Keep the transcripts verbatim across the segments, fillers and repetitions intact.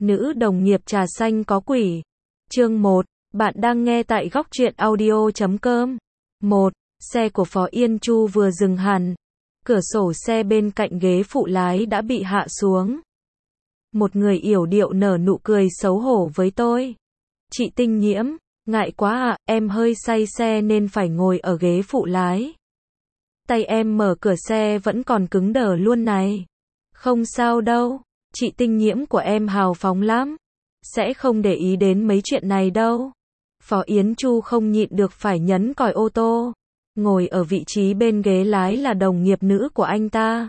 Nữ đồng nghiệp trà xanh có quỷ. Chương một. Bạn đang nghe tại góc truyện audio chấm com. một. Xe của Phó Yên Chu vừa dừng hẳn. Cửa sổ xe bên cạnh ghế phụ lái đã bị hạ xuống. Một người yểu điệu nở nụ cười xấu hổ với tôi. Chị Tinh Nhiễm, ngại quá ạ, em hơi say xe nên phải ngồi ở ghế phụ lái. Tay em mở cửa xe vẫn còn cứng đờ luôn này. Không sao đâu, chị Tinh Nhiễm của em hào phóng lắm. Sẽ không để ý đến mấy chuyện này đâu. Phó Yến Chu không nhịn được phải nhấn còi ô tô. Ngồi ở vị trí bên ghế lái là đồng nghiệp nữ của anh ta.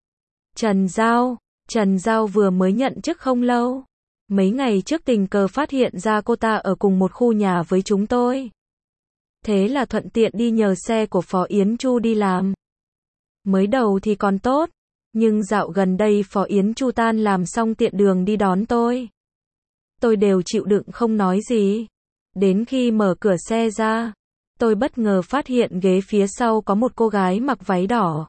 Trần Giao. Trần Giao vừa mới nhận chức không lâu. Mấy ngày trước tình cờ phát hiện ra cô ta ở cùng một khu nhà với chúng tôi. Thế là thuận tiện đi nhờ xe của Phó Yến Chu đi làm. Mới đầu thì còn tốt, nhưng dạo gần đây Phó Yến Chu tan làm xong tiện đường đi đón tôi. Tôi đều chịu đựng không nói gì. Đến khi mở cửa xe ra, tôi bất ngờ phát hiện ghế phía sau có một cô gái mặc váy đỏ.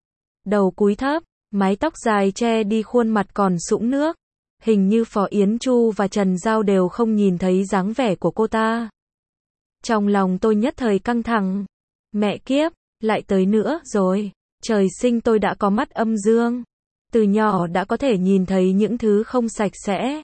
Đầu cúi thấp, mái tóc dài che đi khuôn mặt còn sũng nước. Hình như Phó Yến Chu và Trần Giao đều không nhìn thấy dáng vẻ của cô ta. Trong lòng tôi nhất thời căng thẳng. Mẹ kiếp, lại tới nữa rồi. Trời sinh tôi đã có mắt âm dương. Từ nhỏ đã có thể nhìn thấy những thứ không sạch sẽ.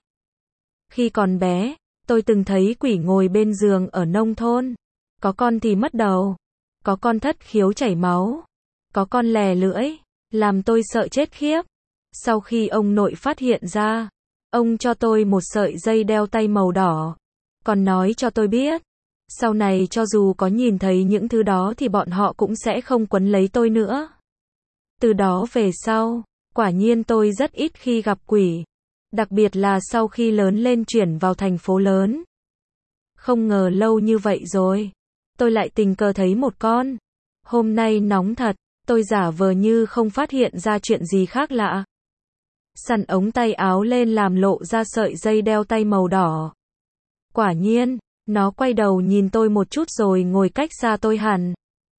Khi còn bé, tôi từng thấy quỷ ngồi bên giường ở nông thôn. Có con thì mất đầu. Có con thất khiếu chảy máu. Có con lè lưỡi. Làm tôi sợ chết khiếp. Sau khi ông nội phát hiện ra, ông cho tôi một sợi dây đeo tay màu đỏ. Còn nói cho tôi biết, sau này cho dù có nhìn thấy những thứ đó thì bọn họ cũng sẽ không quấn lấy tôi nữa. Từ đó về sau, quả nhiên tôi rất ít khi gặp quỷ. Đặc biệt là sau khi lớn lên chuyển vào thành phố lớn. Không ngờ lâu như vậy rồi, tôi lại tình cờ thấy một con. Hôm nay nóng thật, tôi giả vờ như không phát hiện ra chuyện gì khác lạ. Săn ống tay áo lên làm lộ ra sợi dây đeo tay màu đỏ. Quả nhiên, nó quay đầu nhìn tôi một chút rồi ngồi cách xa tôi hẳn.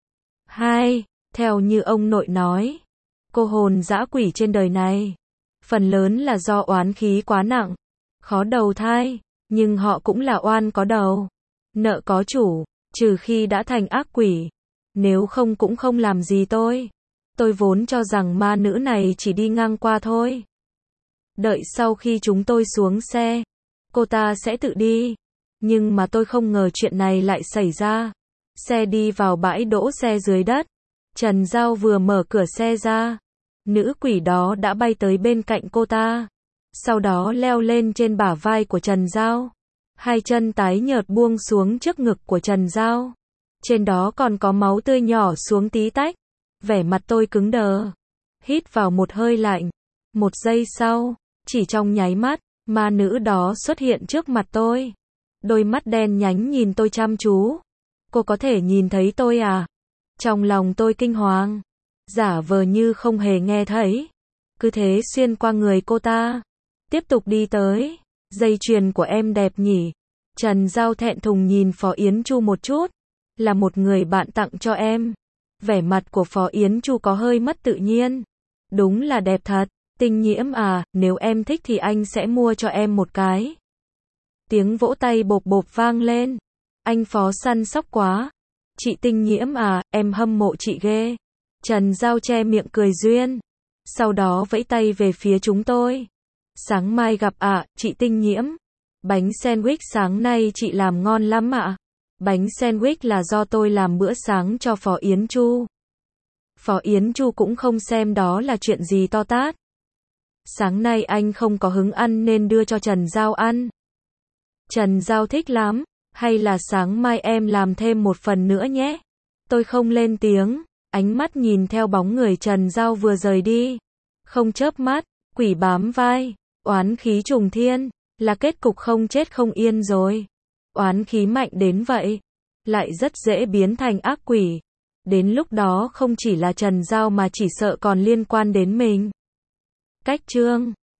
Hai, theo như ông nội nói, cô hồn dã quỷ trên đời này, phần lớn là do oán khí quá nặng, khó đầu thai, nhưng họ cũng là oan có đầu, nợ có chủ, trừ khi đã thành ác quỷ, nếu không cũng không làm gì tôi. Tôi vốn cho rằng ma nữ này chỉ đi ngang qua thôi. Đợi sau khi chúng tôi xuống xe, cô ta sẽ tự đi. Nhưng mà tôi không ngờ chuyện này lại xảy ra. Xe đi vào bãi đỗ xe dưới đất. Trần Giao vừa mở cửa xe ra, nữ quỷ đó đã bay tới bên cạnh cô ta. Sau đó leo lên trên bả vai của Trần Giao. Hai chân tái nhợt buông xuống trước ngực của Trần Giao. Trên đó còn có máu tươi nhỏ xuống tí tách. Vẻ mặt tôi cứng đờ. Hít vào một hơi lạnh. Một giây sau, chỉ trong nháy mắt, ma nữ đó xuất hiện trước mặt tôi. Đôi mắt đen nhánh nhìn tôi chăm chú. Cô có thể nhìn thấy tôi à? Trong lòng tôi kinh hoàng. Giả vờ như không hề nghe thấy. Cứ thế xuyên qua người cô ta. Tiếp tục đi tới. Dây chuyền của em đẹp nhỉ? Trần Giao thẹn thùng nhìn Phó Yến Chu một chút. Là một người bạn tặng cho em. Vẻ mặt của Phó Yến Chu có hơi mất tự nhiên. Đúng là đẹp thật. Tinh Nhiễm à, nếu em thích thì anh sẽ mua cho em một cái. Tiếng vỗ tay bộp bộp vang lên. Anh Phó săn sóc quá. Chị Tinh Nhiễm à, em hâm mộ chị ghê. Trần Giao che miệng cười duyên. Sau đó vẫy tay về phía chúng tôi. Sáng mai gặp ạ, à, chị Tinh Nhiễm. Bánh sandwich sáng nay chị làm ngon lắm ạ. À. Bánh sandwich là do tôi làm bữa sáng cho Phó Yến Chu. Phó Yến Chu cũng không xem đó là chuyện gì to tát. Sáng nay anh không có hứng ăn nên đưa cho Trần Giao ăn. Trần Giao thích lắm, hay là sáng mai em làm thêm một phần nữa nhé. Tôi không lên tiếng, ánh mắt nhìn theo bóng người Trần Giao vừa rời đi. Không chớp mắt, quỷ bám vai, oán khí trùng thiên, là kết cục không chết không yên rồi. Oán khí mạnh đến vậy, lại rất dễ biến thành ác quỷ. Đến lúc đó không chỉ là Trần Giao mà chỉ sợ còn liên quan đến mình. Cách chương